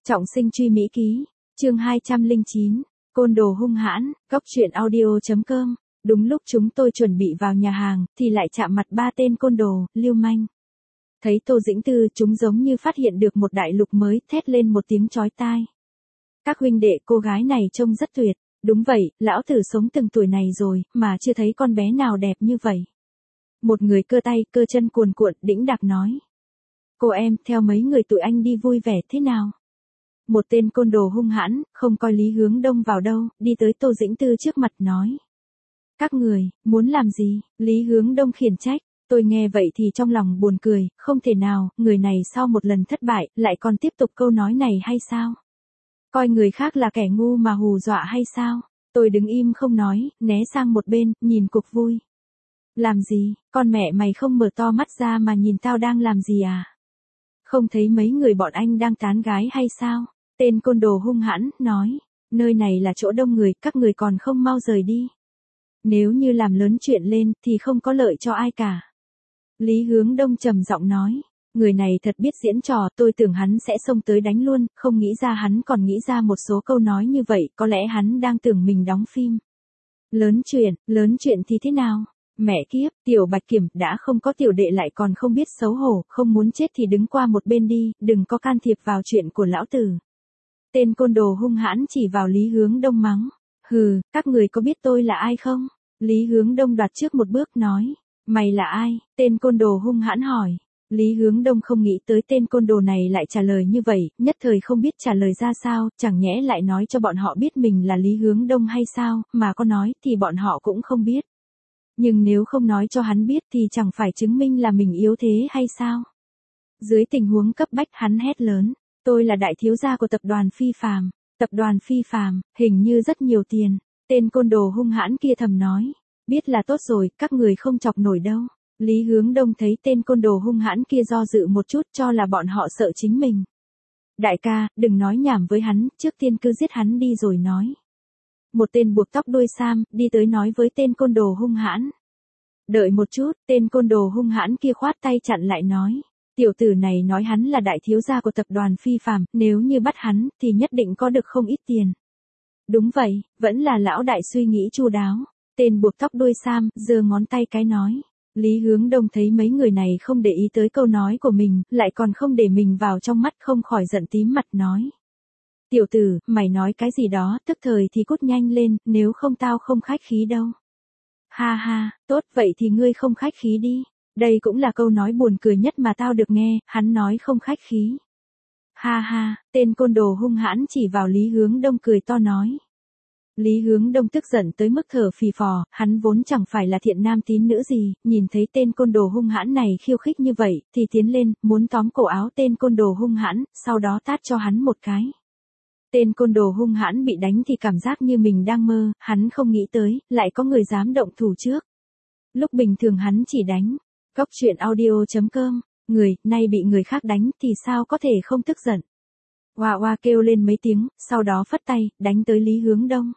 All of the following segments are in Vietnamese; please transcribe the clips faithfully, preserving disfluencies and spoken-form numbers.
Trọng sinh truy Mỹ ký, chương hai trăm lẻ chín, côn đồ hung hãn, góc truyện audio.com. Đúng lúc chúng tôi chuẩn bị vào nhà hàng, thì lại chạm mặt ba tên côn đồ, lưu manh. Thấy Tô Dĩnh Tư, chúng giống như phát hiện được một đại lục mới, thét lên một tiếng chói tai. Các huynh đệ cô gái này trông rất tuyệt. Đúng vậy, lão tử sống từng tuổi này rồi, mà chưa thấy con bé nào đẹp như vậy. Một người cơ tay, cơ chân cuồn cuộn, đĩnh đạc nói. Cô em, theo mấy người tụi anh đi vui vẻ thế nào? Một tên côn đồ hung hãn, không coi Lý Hướng Đông vào đâu, đi tới Tô Dĩnh Tư trước mặt nói. Các người, muốn làm gì? Lý Hướng Đông khiển trách. Tôi nghe vậy thì trong lòng buồn cười, không thể nào, người này sau một lần thất bại, lại còn tiếp tục câu nói này hay sao? Coi người khác là kẻ ngu mà hù dọa hay sao? Tôi đứng im không nói, né sang một bên, nhìn cuộc vui. Làm gì, con mẹ mày không mở to mắt ra mà nhìn tao đang làm gì à? Không thấy mấy người bọn anh đang tán gái hay sao? Tên côn đồ hung hãn, nói, nơi này là chỗ đông người, các người còn không mau rời đi. Nếu như làm lớn chuyện lên, thì không có lợi cho ai cả. Lý Hướng Đông trầm giọng nói, người này thật biết diễn trò, tôi tưởng hắn sẽ xông tới đánh luôn, không nghĩ ra hắn còn nghĩ ra một số câu nói như vậy, có lẽ hắn đang tưởng mình đóng phim. Lớn chuyện, lớn chuyện thì thế nào? Mẹ kiếp, Tiểu Bạch Kiểm đã không có tiểu đệ lại còn không biết xấu hổ, không muốn chết thì đứng qua một bên đi, đừng có can thiệp vào chuyện của lão tử. Tên côn đồ hung hãn chỉ vào Lý Hướng Đông mắng. Hừ, các người có biết tôi là ai không? Lý Hướng Đông đoạt trước một bước nói. Mày là ai? Tên côn đồ hung hãn hỏi. Lý Hướng Đông không nghĩ tới tên côn đồ này lại trả lời như vậy, nhất thời không biết trả lời ra sao, chẳng nhẽ lại nói cho bọn họ biết mình là Lý Hướng Đông hay sao, mà có nói thì bọn họ cũng không biết. Nhưng nếu không nói cho hắn biết thì chẳng phải chứng minh là mình yếu thế hay sao? Dưới tình huống cấp bách hắn hét lớn, tôi là đại thiếu gia của tập đoàn Phi Phàm. Tập đoàn Phi Phàm, hình như rất nhiều tiền. Tên côn đồ hung hãn kia thầm nói, biết là tốt rồi, các người không chọc nổi đâu. Lý Hướng Đông thấy tên côn đồ hung hãn kia do dự một chút cho là bọn họ sợ chính mình. Đại ca, đừng nói nhảm với hắn, trước tiên cứ giết hắn đi rồi nói. Một tên buộc tóc đuôi sam, đi tới nói với tên côn đồ hung hãn. Đợi một chút, tên côn đồ hung hãn kia khoát tay chặn lại nói. Tiểu tử này nói hắn là đại thiếu gia của tập đoàn Phi Phàm, nếu như bắt hắn, thì nhất định có được không ít tiền. Đúng vậy, vẫn là lão đại suy nghĩ chu đáo. Tên buộc tóc đuôi sam, giơ ngón tay cái nói. Lý Hướng Đông thấy mấy người này không để ý tới câu nói của mình, lại còn không để mình vào trong mắt, không khỏi giận tím mặt nói. Tiểu tử, mày nói cái gì đó, tức thời thì cút nhanh lên, nếu không tao không khách khí đâu. Ha ha, tốt vậy thì ngươi không khách khí đi. Đây cũng là câu nói buồn cười nhất mà tao được nghe, hắn nói không khách khí. Ha ha, tên côn đồ hung hãn chỉ vào Lý Hướng Đông cười to nói. Lý Hướng Đông tức giận tới mức thở phì phò, hắn vốn chẳng phải là thiện nam tín nữ gì, nhìn thấy tên côn đồ hung hãn này khiêu khích như vậy, thì tiến lên, muốn tóm cổ áo tên côn đồ hung hãn, sau đó tát cho hắn một cái. Tên côn đồ hung hãn bị đánh thì cảm giác như mình đang mơ, hắn không nghĩ tới, lại có người dám động thủ trước. Lúc bình thường hắn chỉ đánh. Góc truyện audio.com, người, nay bị người khác đánh thì sao có thể không tức giận. Hoa hoa kêu lên mấy tiếng, sau đó phất tay, đánh tới Lý Hướng Đông.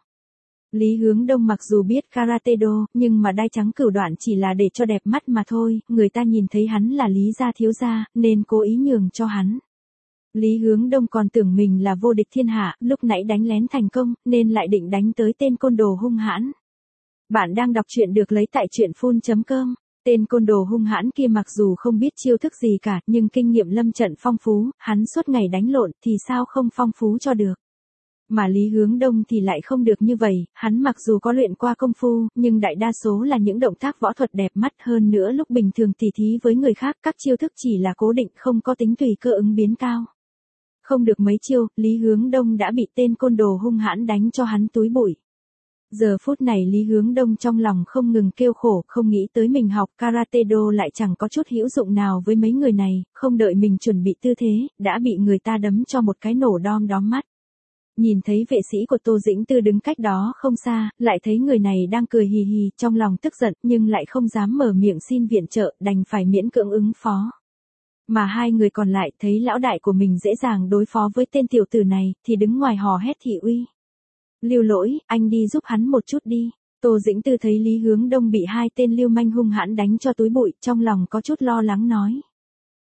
Lý Hướng Đông mặc dù biết karate do, nhưng mà đai trắng cửu đoạn chỉ là để cho đẹp mắt mà thôi, người ta nhìn thấy hắn là Lý gia thiếu gia, nên cố ý nhường cho hắn. Lý Hướng Đông còn tưởng mình là vô địch thiên hạ, lúc nãy đánh lén thành công, nên lại định đánh tới tên côn đồ hung hãn. Bạn đang đọc truyện được lấy tại truyện phun chấm com. Tên côn đồ hung hãn kia mặc dù không biết chiêu thức gì cả, nhưng kinh nghiệm lâm trận phong phú, hắn suốt ngày đánh lộn thì sao không phong phú cho được. Mà Lý Hướng Đông thì lại không được như vậy, hắn mặc dù có luyện qua công phu, nhưng đại đa số là những động tác võ thuật đẹp mắt, hơn nữa lúc bình thường tỉ thí với người khác, các chiêu thức chỉ là cố định, không có tính tùy cơ ứng biến cao. Không được mấy chiêu, Lý Hướng Đông đã bị tên côn đồ hung hãn đánh cho hắn túi bụi. Giờ phút này Lý Hướng Đông trong lòng không ngừng kêu khổ, không nghĩ tới mình học karate do lại chẳng có chút hữu dụng nào với mấy người này, không đợi mình chuẩn bị tư thế, đã bị người ta đấm cho một cái nổ đom đóm mắt. Nhìn thấy vệ sĩ của Tô Dĩnh Tư đứng cách đó không xa, lại thấy người này đang cười hì hì, trong lòng tức giận, nhưng lại không dám mở miệng xin viện trợ, đành phải miễn cưỡng ứng phó. Mà hai người còn lại thấy lão đại của mình dễ dàng đối phó với tên tiểu tử này, thì đứng ngoài hò hét thị uy. Lưu Lỗi, anh đi giúp hắn một chút đi. Tô Dĩnh Tư thấy Lý Hướng Đông bị hai tên lưu manh hung hãn đánh cho túi bụi, trong lòng có chút lo lắng nói.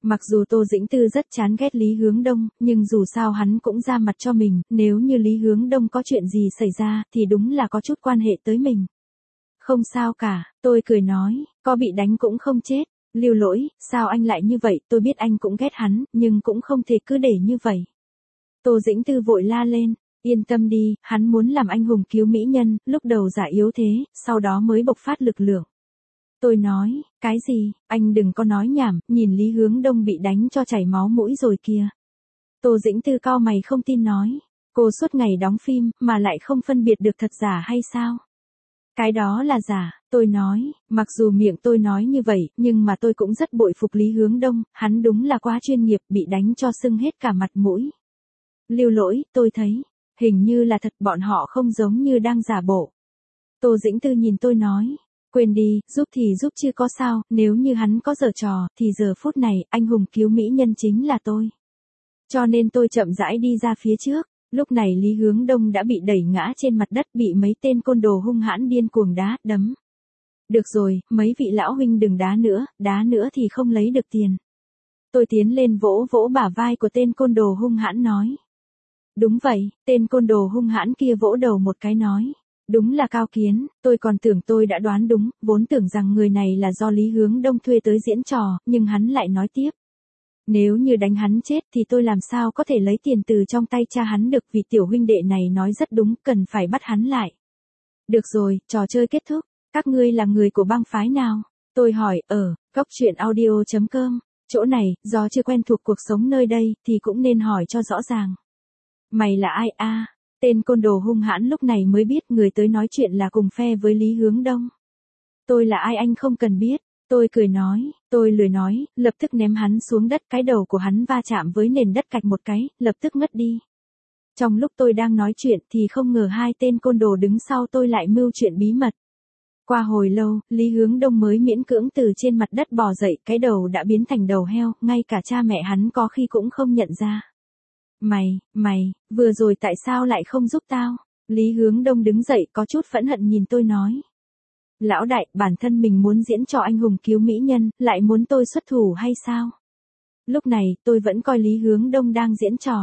Mặc dù Tô Dĩnh Tư rất chán ghét Lý Hướng Đông, nhưng dù sao hắn cũng ra mặt cho mình, nếu như Lý Hướng Đông có chuyện gì xảy ra, thì đúng là có chút quan hệ tới mình. Không sao cả, tôi cười nói, có bị đánh cũng không chết. Lưu Lỗi, sao anh lại như vậy, tôi biết anh cũng ghét hắn, nhưng cũng không thể cứ để như vậy. Tô Dĩnh Tư vội la lên, yên tâm đi, hắn muốn làm anh hùng cứu mỹ nhân, lúc đầu giả yếu thế, sau đó mới bộc phát lực lượng. Tôi nói, cái gì, anh đừng có nói nhảm, nhìn Lý Hướng Đông bị đánh cho chảy máu mũi rồi kìa. Tô Dĩnh Tư cau mày không tin nói, cô suốt ngày đóng phim, mà lại không phân biệt được thật giả hay sao? Cái đó là giả, tôi nói, mặc dù miệng tôi nói như vậy, nhưng mà tôi cũng rất bội phục Lý Hướng Đông, hắn đúng là quá chuyên nghiệp, bị đánh cho sưng hết cả mặt mũi. Lưu Lỗi, tôi thấy, hình như là thật, bọn họ không giống như đang giả bộ. Tô Dĩnh Tư nhìn tôi nói, quên đi, giúp thì giúp chứ có sao, nếu như hắn có giở trò, thì giờ phút này, anh hùng cứu mỹ nhân chính là tôi. Cho nên tôi chậm rãi đi ra phía trước. Lúc này Lý Hướng Đông đã bị đẩy ngã trên mặt đất, bị mấy tên côn đồ hung hãn điên cuồng đá, đấm. Được rồi, mấy vị lão huynh đừng đá nữa, đá nữa thì không lấy được tiền. Tôi tiến lên vỗ vỗ bả vai của tên côn đồ hung hãn nói. Đúng vậy, tên côn đồ hung hãn kia vỗ đầu một cái nói. Đúng là Cao Kiến, tôi còn tưởng tôi đã đoán đúng, vốn tưởng rằng người này là do Lý Hướng Đông thuê tới diễn trò, nhưng hắn lại nói tiếp. Nếu như đánh hắn chết thì tôi làm sao có thể lấy tiền từ trong tay cha hắn được, vì tiểu huynh đệ này nói rất đúng, cần phải bắt hắn lại. Được rồi, trò chơi kết thúc, các ngươi là người của bang phái nào? Tôi hỏi, ở, góc truyện audio chấm com, chỗ này, do chưa quen thuộc cuộc sống nơi đây, thì cũng nên hỏi cho rõ ràng. Mày là ai a? Tên côn đồ hung hãn lúc này mới biết người tới nói chuyện là cùng phe với Lý Hướng Đông. Tôi là ai anh không cần biết. Tôi cười nói, tôi lười nói, lập tức ném hắn xuống đất, cái đầu của hắn va chạm với nền đất cạch một cái, lập tức ngất đi. Trong lúc tôi đang nói chuyện thì không ngờ hai tên côn đồ đứng sau tôi lại mưu chuyện bí mật. Qua hồi lâu, Lý Hướng Đông mới miễn cưỡng từ trên mặt đất bò dậy, cái đầu đã biến thành đầu heo, ngay cả cha mẹ hắn có khi cũng không nhận ra. Mày, mày, vừa rồi tại sao lại không giúp tao? Lý Hướng Đông đứng dậy có chút phẫn hận nhìn tôi nói. Lão đại, bản thân mình muốn diễn trò anh hùng cứu mỹ nhân, lại muốn tôi xuất thủ hay sao? Lúc này, tôi vẫn coi Lý Hướng Đông đang diễn trò.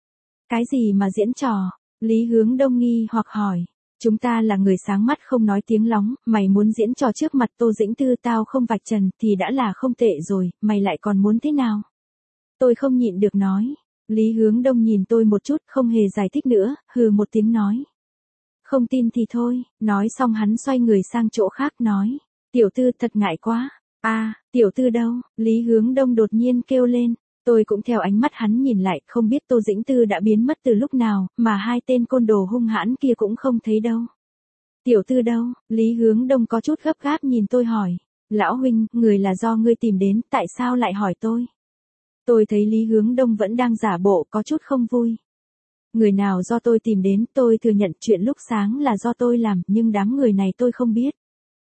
Cái gì mà diễn trò? Lý Hướng Đông nghi hoặc hỏi. Chúng ta là người sáng mắt không nói tiếng lóng, mày muốn diễn trò trước mặt Tô Dĩnh Tư tao không vạch trần, thì đã là không tệ rồi, mày lại còn muốn thế nào? Tôi không nhịn được nói. Lý Hướng Đông nhìn tôi một chút, không hề giải thích nữa, hừ một tiếng nói. Không tin thì thôi, nói xong hắn xoay người sang chỗ khác nói. Tiểu Tư thật ngại quá. A, à, Tiểu Tư đâu? Lý Hướng Đông đột nhiên kêu lên. Tôi cũng theo ánh mắt hắn nhìn lại, không biết Tô Dĩnh Tư đã biến mất từ lúc nào, mà hai tên côn đồ hung hãn kia cũng không thấy đâu. Tiểu Tư đâu? Lý Hướng Đông có chút gấp gáp nhìn tôi hỏi. Lão huynh, người là do ngươi tìm đến, tại sao lại hỏi tôi? Tôi thấy Lý Hướng Đông vẫn đang giả bộ, có chút không vui. Người nào do tôi tìm đến, tôi thừa nhận chuyện lúc sáng là do tôi làm, nhưng đám người này tôi không biết.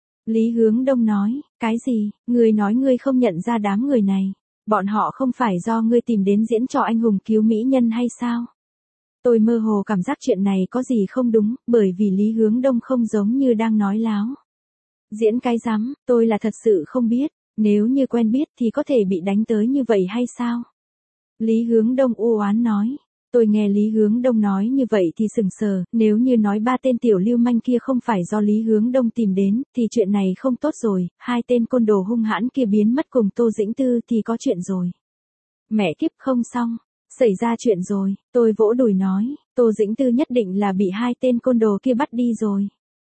Lý Hướng Đông nói, cái gì, ngươi nói ngươi không nhận ra đám người này, bọn họ không phải do ngươi tìm đến diễn trò anh hùng cứu mỹ nhân hay sao? Tôi mơ hồ cảm giác chuyện này có gì không đúng, bởi vì Lý Hướng Đông không giống như đang nói láo. Diễn cái rắm, tôi là thật sự không biết, nếu như quen biết thì có thể bị đánh tới như vậy hay sao? Lý Hướng Đông u oán nói. Tôi nghe Lý Hướng Đông nói như vậy thì sừng sờ, nếu như nói ba tên tiểu lưu manh kia không phải do Lý Hướng Đông tìm đến, thì chuyện này không tốt rồi, hai tên côn đồ hung hãn kia biến mất cùng Tô Dĩnh Tư thì có chuyện rồi. Mẹ kiếp không xong, xảy ra chuyện rồi, tôi vỗ đùi nói, Tô Dĩnh Tư nhất định là bị hai tên côn đồ kia bắt đi rồi.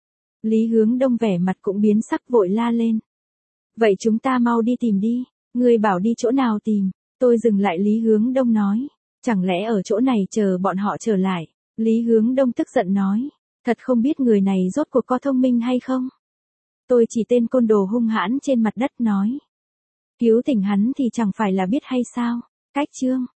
Lý Hướng Đông vẻ mặt cũng biến sắc vội la lên. Vậy chúng ta mau đi tìm đi, người bảo đi chỗ nào tìm, tôi dừng lại Lý Hướng Đông nói. Chẳng lẽ ở chỗ này chờ bọn họ trở lại? Lý Hướng Đông tức giận nói. Thật không biết người này rốt cuộc có thông minh hay không? Tôi chỉ tên côn đồ hung hãn trên mặt đất nói. Cứu tỉnh hắn thì chẳng phải là biết hay sao? Cách chương.